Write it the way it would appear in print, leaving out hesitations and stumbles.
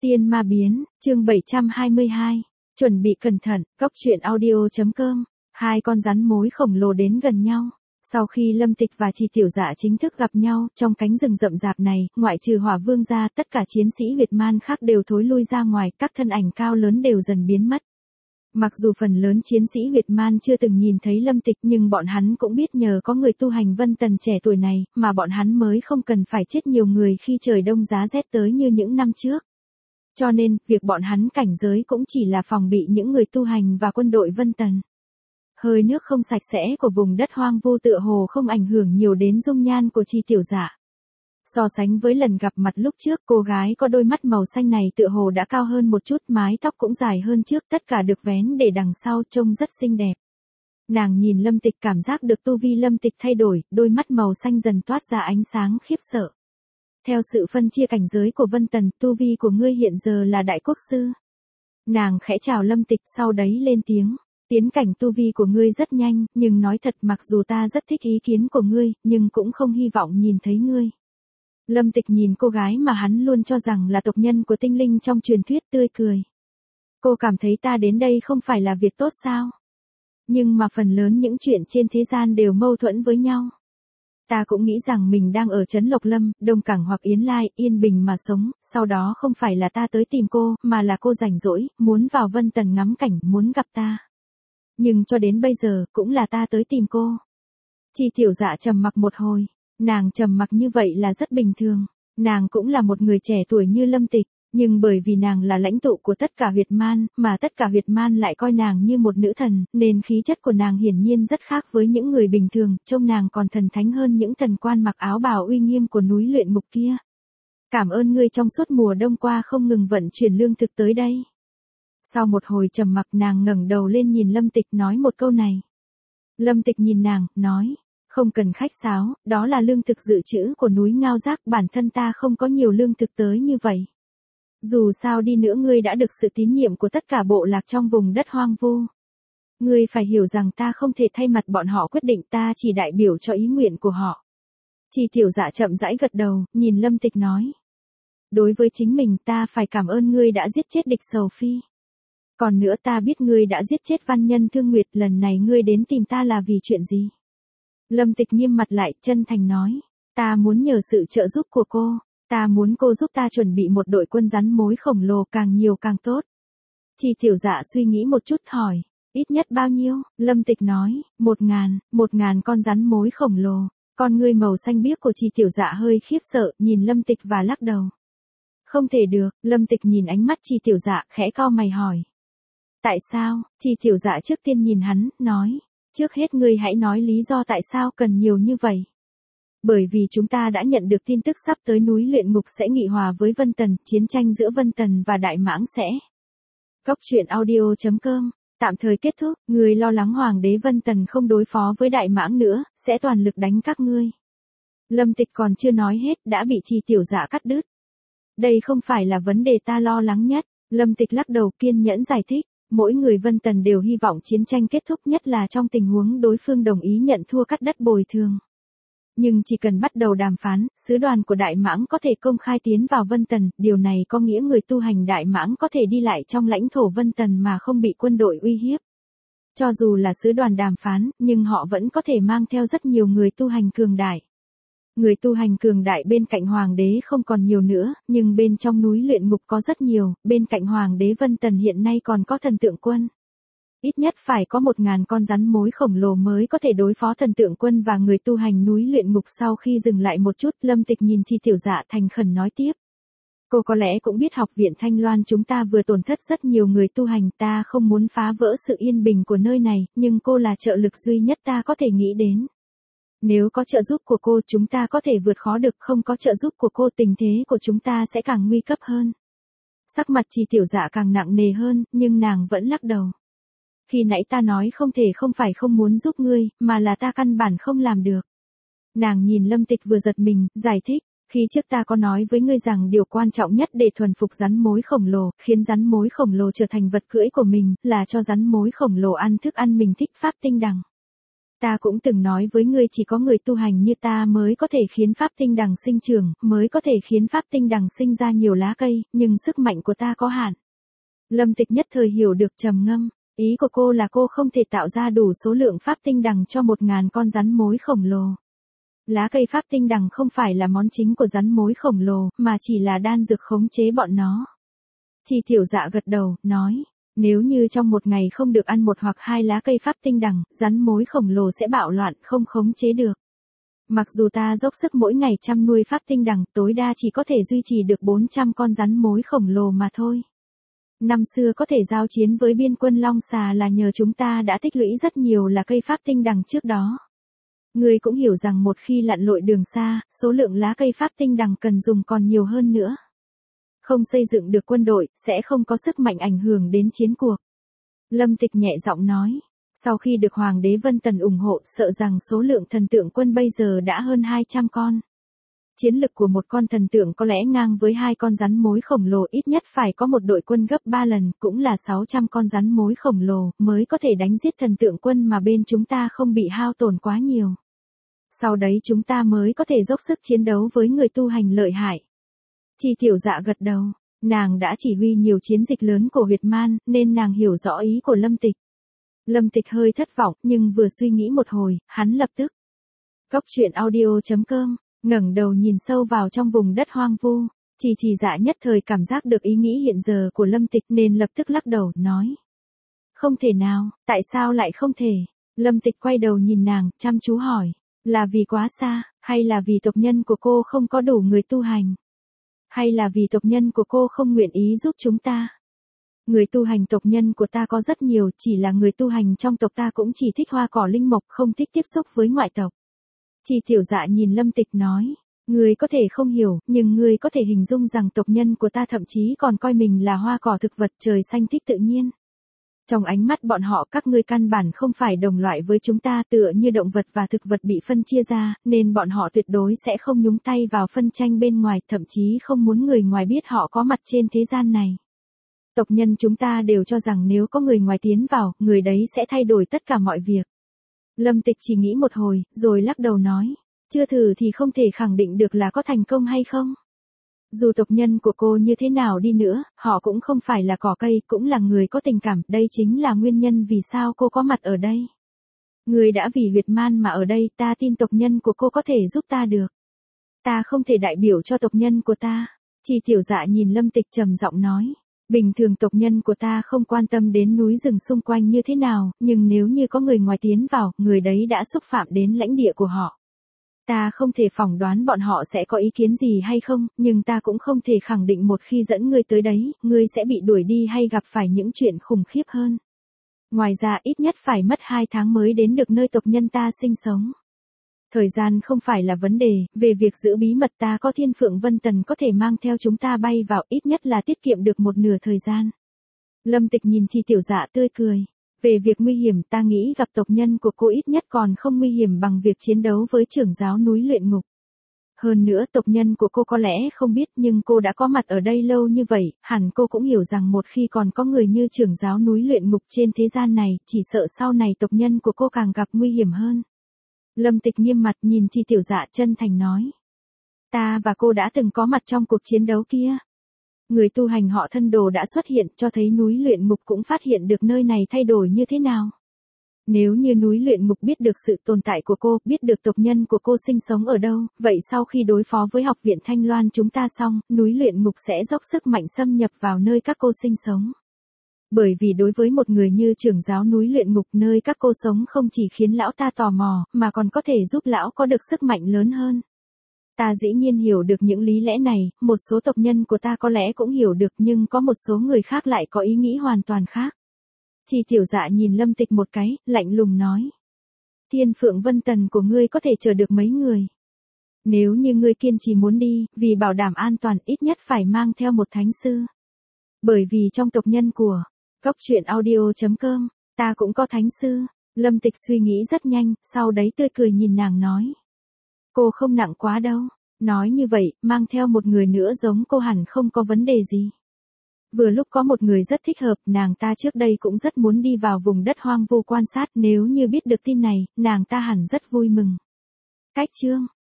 Tiên ma biến, chương 722. Chuẩn bị cẩn thận, Cóc truyện audio.com. Hai con rắn mối khổng lồ đến gần nhau. Sau khi Lâm Tịch và Chi Tiểu Dạ chính thức gặp nhau, trong cánh rừng rậm rạp này, ngoại trừ Hỏa Vương ra, tất cả chiến sĩ huyệt man khác đều thối lui ra ngoài, các thân ảnh cao lớn đều dần biến mất. Mặc dù phần lớn chiến sĩ huyệt man chưa từng nhìn thấy Lâm Tịch, nhưng bọn hắn cũng biết nhờ có người tu hành Vân Tần trẻ tuổi này, mà bọn hắn mới không cần phải chết nhiều người khi trời đông giá rét tới như những năm trước. Cho nên, việc bọn hắn cảnh giới cũng chỉ là phòng bị những người tu hành và quân đội Vân Tần. Hơi nước không sạch sẽ của vùng đất hoang vu tựa hồ không ảnh hưởng nhiều đến dung nhan của Chi Tiểu Dạ. So sánh với lần gặp mặt lúc trước, cô gái có đôi mắt màu xanh này tựa hồ đã cao hơn một chút, mái tóc cũng dài hơn trước, tất cả được vén để đằng sau, trông rất xinh đẹp. Nàng nhìn Lâm Tịch, cảm giác được tu vi Lâm Tịch thay đổi, đôi mắt màu xanh dần toát ra ánh sáng khiếp sợ. Theo sự phân chia cảnh giới của Vân Tần, tu vi của ngươi hiện giờ là đại quốc sư. Nàng khẽ chào Lâm Tịch, sau đấy lên tiếng. Tiến cảnh tu vi của ngươi rất nhanh, nhưng nói thật mặc dù ta rất thích ý kiến của ngươi, nhưng cũng không hy vọng nhìn thấy ngươi. Lâm Tịch nhìn cô gái mà hắn luôn cho rằng là tộc nhân của tinh linh trong truyền thuyết, tươi cười. Cô cảm thấy ta đến đây không phải là việc tốt sao? Nhưng mà phần lớn những chuyện trên thế gian đều mâu thuẫn với nhau. Ta cũng nghĩ rằng mình đang ở trấn Lộc Lâm, Đông Cảng hoặc Yến Lai, yên bình mà sống, sau đó không phải là ta tới tìm cô, mà là cô rảnh rỗi, muốn vào Vân Tần ngắm cảnh, muốn gặp ta. Nhưng cho đến bây giờ, cũng là ta tới tìm cô. Chi Tiểu Dạ trầm mặc một hồi, nàng trầm mặc như vậy là rất bình thường, nàng cũng là một người trẻ tuổi như Lâm Tịch. Nhưng bởi vì nàng là lãnh tụ của tất cả huyệt man, mà tất cả huyệt man lại coi nàng như một nữ thần, nên khí chất của nàng hiển nhiên rất khác với những người bình thường, trông nàng còn thần thánh hơn những thần quan mặc áo bào uy nghiêm của núi luyện ngục kia. Cảm ơn ngươi trong suốt mùa đông qua không ngừng vận chuyển lương thực tới đây. Sau một hồi trầm mặc, nàng ngẩng đầu lên nhìn Lâm Tịch nói một câu này. Lâm Tịch nhìn nàng, nói, không cần khách sáo, đó là lương thực dự trữ của núi Ngao Giác, bản thân ta không có nhiều lương thực tới như vậy. Dù sao đi nữa ngươi đã được sự tín nhiệm của tất cả bộ lạc trong vùng đất hoang vu. Ngươi phải hiểu rằng ta không thể thay mặt bọn họ quyết định, ta chỉ đại biểu cho ý nguyện của họ. Chi Tiểu Dạ chậm rãi gật đầu, nhìn Lâm Tịch nói. Đối với chính mình ta phải cảm ơn ngươi đã giết chết địch Sầu Phi. Còn nữa ta biết ngươi đã giết chết văn nhân Thương Nguyệt, lần này ngươi đến tìm ta là vì chuyện gì? Lâm Tịch nghiêm mặt lại, chân thành nói. Ta muốn nhờ sự trợ giúp của cô. Ta muốn cô giúp ta chuẩn bị một đội quân rắn mối khổng lồ, càng nhiều càng tốt. Chi Tiểu Dạ suy nghĩ một chút hỏi, ít nhất bao nhiêu? Lâm Tịch nói, 1.000 con rắn mối khổng lồ. Con ngươi màu xanh biếc của Chi Tiểu Dạ hơi khiếp sợ, nhìn Lâm Tịch và lắc đầu. Không thể được. Lâm Tịch nhìn ánh mắt Chi Tiểu Dạ, khẽ cau mày hỏi. Tại sao? Chi Tiểu Dạ trước tiên nhìn hắn, nói, trước hết ngươi hãy nói lý do tại sao cần nhiều như vậy. Bởi vì chúng ta đã nhận được tin tức sắp tới núi luyện ngục sẽ nghị hòa với Vân Tần, chiến tranh giữa Vân Tần và Đại Mãng sẽ. Cóc truyện audio.com, tạm thời kết thúc, người lo lắng Hoàng đế Vân Tần không đối phó với Đại Mãng nữa, sẽ toàn lực đánh các ngươi. Lâm Tịch còn chưa nói hết, đã bị Chi Tiểu Dạ cắt đứt. Đây không phải là vấn đề ta lo lắng nhất, Lâm Tịch lắc đầu kiên nhẫn giải thích. Mỗi người Vân Tần đều hy vọng chiến tranh kết thúc, nhất là trong tình huống đối phương đồng ý nhận thua cắt đất bồi thường. Nhưng chỉ cần bắt đầu đàm phán, sứ đoàn của Đại Mãng có thể công khai tiến vào Vân Tần, điều này có nghĩa người tu hành Đại Mãng có thể đi lại trong lãnh thổ Vân Tần mà không bị quân đội uy hiếp. Cho dù là sứ đoàn đàm phán, nhưng họ vẫn có thể mang theo rất nhiều người tu hành cường đại. Người tu hành cường đại bên cạnh Hoàng đế không còn nhiều nữa, nhưng bên trong núi luyện ngục có rất nhiều, bên cạnh Hoàng đế Vân Tần hiện nay còn có thần tượng quân. Ít nhất phải có 1.000 con rắn mối khổng lồ mới có thể đối phó thần tượng quân và người tu hành núi luyện ngục. Sau khi dừng lại một chút, Lâm Tịch nhìn Chi Tiểu Dạ thành khẩn nói tiếp. Cô có lẽ cũng biết học viện Thanh Loan chúng ta vừa tổn thất rất nhiều người tu hành, ta không muốn phá vỡ sự yên bình của nơi này, nhưng cô là trợ lực duy nhất ta có thể nghĩ đến. Nếu có trợ giúp của cô chúng ta có thể vượt khó được, không có trợ giúp của cô tình thế của chúng ta sẽ càng nguy cấp hơn. Sắc mặt Chi Tiểu Dạ càng nặng nề hơn, nhưng nàng vẫn lắc đầu. Khi nãy ta nói không thể không phải không muốn giúp ngươi, mà là ta căn bản không làm được. Nàng nhìn Lâm Tịch vừa giật mình, giải thích. Khi trước ta có nói với ngươi rằng điều quan trọng nhất để thuần phục rắn mối khổng lồ, khiến rắn mối khổng lồ trở thành vật cưỡi của mình, là cho rắn mối khổng lồ ăn thức ăn mình thích, pháp tinh đằng. Ta cũng từng nói với ngươi chỉ có người tu hành như ta mới có thể khiến pháp tinh đằng sinh trưởng, mới có thể khiến pháp tinh đằng sinh ra nhiều lá cây, nhưng sức mạnh của ta có hạn. Lâm Tịch nhất thời hiểu được, trầm ngâm. Ý của cô là cô không thể tạo ra đủ số lượng pháp tinh đằng cho 1.000 con rắn mối khổng lồ. Lá cây pháp tinh đằng không phải là món chính của rắn mối khổng lồ, mà chỉ là đan dược khống chế bọn nó. Chi Tiểu Dạ gật đầu, nói, nếu như trong một ngày không được ăn 1 hoặc 2 lá cây pháp tinh đằng, rắn mối khổng lồ sẽ bạo loạn, không khống chế được. Mặc dù ta dốc sức mỗi ngày chăm nuôi pháp tinh đằng, tối đa chỉ có thể duy trì được 400 con rắn mối khổng lồ mà thôi. Năm xưa có thể giao chiến với biên quân Long Xà là nhờ chúng ta đã tích lũy rất nhiều là cây pháp tinh đằng trước đó. Ngươi cũng hiểu rằng một khi lặn lội đường xa, số lượng lá cây pháp tinh đằng cần dùng còn nhiều hơn nữa. Không xây dựng được quân đội, sẽ không có sức mạnh ảnh hưởng đến chiến cuộc. Lâm Tịch nhẹ giọng nói, sau khi được Hoàng đế Vân Tần ủng hộ, sợ rằng số lượng thần tượng quân bây giờ đã hơn 200 con. Chiến lực của một con thần tượng có lẽ ngang với 2 con rắn mối khổng lồ, ít nhất phải có một đội quân gấp 3 lần, cũng là 600 con rắn mối khổng lồ, mới có thể đánh giết thần tượng quân mà bên chúng ta không bị hao tổn quá nhiều. Sau đấy chúng ta mới có thể dốc sức chiến đấu với người tu hành lợi hại. Chi Tiểu Dạ gật đầu, nàng đã chỉ huy nhiều chiến dịch lớn của Huyệt Man, nên nàng hiểu rõ ý của Lâm Tịch. Lâm Tịch hơi thất vọng, nhưng vừa suy nghĩ một hồi, hắn lập tức. Cốc truyện audio.com, ngẩng đầu nhìn sâu vào trong vùng đất hoang vu. Chi Dạ nhất thời cảm giác được ý nghĩ hiện giờ của Lâm Tịch nên lập tức lắc đầu, nói. Không thể nào, tại sao lại không thể? Lâm Tịch quay đầu nhìn nàng, chăm chú hỏi. Là vì quá xa, hay là vì tộc nhân của cô không có đủ người tu hành? Hay là vì tộc nhân của cô không nguyện ý giúp chúng ta? Người tu hành tộc nhân của ta có rất nhiều, chỉ là người tu hành trong tộc ta cũng chỉ thích hoa cỏ linh mộc, không thích tiếp xúc với ngoại tộc. Chi Tiểu Dạ nhìn Lâm Tịch nói, ngươi có thể không hiểu, nhưng ngươi có thể hình dung rằng tộc nhân của ta thậm chí còn coi mình là hoa cỏ thực vật trời xanh thích tự nhiên. Trong ánh mắt bọn họ các ngươi căn bản không phải đồng loại với chúng ta, tựa như động vật và thực vật bị phân chia ra, nên bọn họ tuyệt đối sẽ không nhúng tay vào phân tranh bên ngoài, thậm chí không muốn người ngoài biết họ có mặt trên thế gian này. Tộc nhân chúng ta đều cho rằng nếu có người ngoài tiến vào, người đấy sẽ thay đổi tất cả mọi việc. Lâm Tịch chỉ nghĩ một hồi, rồi lắc đầu nói, chưa thử thì không thể khẳng định được là có thành công hay không. Dù tộc nhân của cô như thế nào đi nữa, họ cũng không phải là cỏ cây, cũng là người có tình cảm, đây chính là nguyên nhân vì sao cô có mặt ở đây. Người đã vì Huyệt Man mà ở đây, ta tin tộc nhân của cô có thể giúp ta được. Ta không thể đại biểu cho tộc nhân của ta. Chi Tiểu Dạ nhìn Lâm Tịch trầm giọng nói, bình thường tộc nhân của ta không quan tâm đến núi rừng xung quanh như thế nào, nhưng nếu như có người ngoài tiến vào, người đấy đã xúc phạm đến lãnh địa của họ. Ta không thể phỏng đoán bọn họ sẽ có ý kiến gì hay không, nhưng ta cũng không thể khẳng định một khi dẫn ngươi tới đấy, ngươi sẽ bị đuổi đi hay gặp phải những chuyện khủng khiếp hơn. Ngoài ra ít nhất phải mất 2 tháng mới đến được nơi tộc nhân ta sinh sống. Thời gian không phải là vấn đề, về việc giữ bí mật ta có Thiên Phượng Vân Tần có thể mang theo chúng ta bay vào, ít nhất là tiết kiệm được 1/2 thời gian. Lâm Tịch nhìn Chi Tiểu Dạ tươi cười. Về việc nguy hiểm ta nghĩ gặp tộc nhân của cô ít nhất còn không nguy hiểm bằng việc chiến đấu với trưởng giáo núi luyện ngục. Hơn nữa tộc nhân của cô có lẽ không biết, nhưng cô đã có mặt ở đây lâu như vậy, hẳn cô cũng hiểu rằng một khi còn có người như trưởng giáo núi luyện ngục trên thế gian này, chỉ sợ sau này tộc nhân của cô càng gặp nguy hiểm hơn. Lâm Tịch nghiêm mặt nhìn Chi Tiểu Dạ chân thành nói. Ta và cô đã từng có mặt trong cuộc chiến đấu kia. Người tu hành họ Thân Đồ đã xuất hiện, cho thấy núi luyện ngục cũng phát hiện được nơi này thay đổi như thế nào. Nếu như núi luyện ngục biết được sự tồn tại của cô, biết được tộc nhân của cô sinh sống ở đâu, vậy sau khi đối phó với học viện Thanh Loan chúng ta xong, núi luyện ngục sẽ dốc sức mạnh xâm nhập vào nơi các cô sinh sống. Bởi vì đối với một người như trưởng giáo núi luyện ngục, nơi các cô sống không chỉ khiến lão ta tò mò, mà còn có thể giúp lão có được sức mạnh lớn hơn. Ta dĩ nhiên hiểu được những lý lẽ này, một số tộc nhân của ta có lẽ cũng hiểu được, nhưng có một số người khác lại có ý nghĩ hoàn toàn khác. Chi Tiểu Dạ nhìn Lâm Tịch một cái, lạnh lùng nói. Thiên Phượng Vân Tần của ngươi có thể chờ được mấy người. Nếu như ngươi kiên trì muốn đi, vì bảo đảm an toàn ít nhất phải mang theo một thánh sư. Bởi vì trong tộc nhân của Cốc truyện audio.com, ta cũng có thánh sư. Lâm Tịch suy nghĩ rất nhanh, sau đấy tươi cười nhìn nàng nói. Cô không nặng quá đâu. Nói như vậy, mang theo một người nữa giống cô hẳn không có vấn đề gì. Vừa lúc có một người rất thích hợp, nàng ta trước đây cũng rất muốn đi vào vùng đất hoang vu quan sát, nếu như biết được tin này, nàng ta hẳn rất vui mừng. Cách chương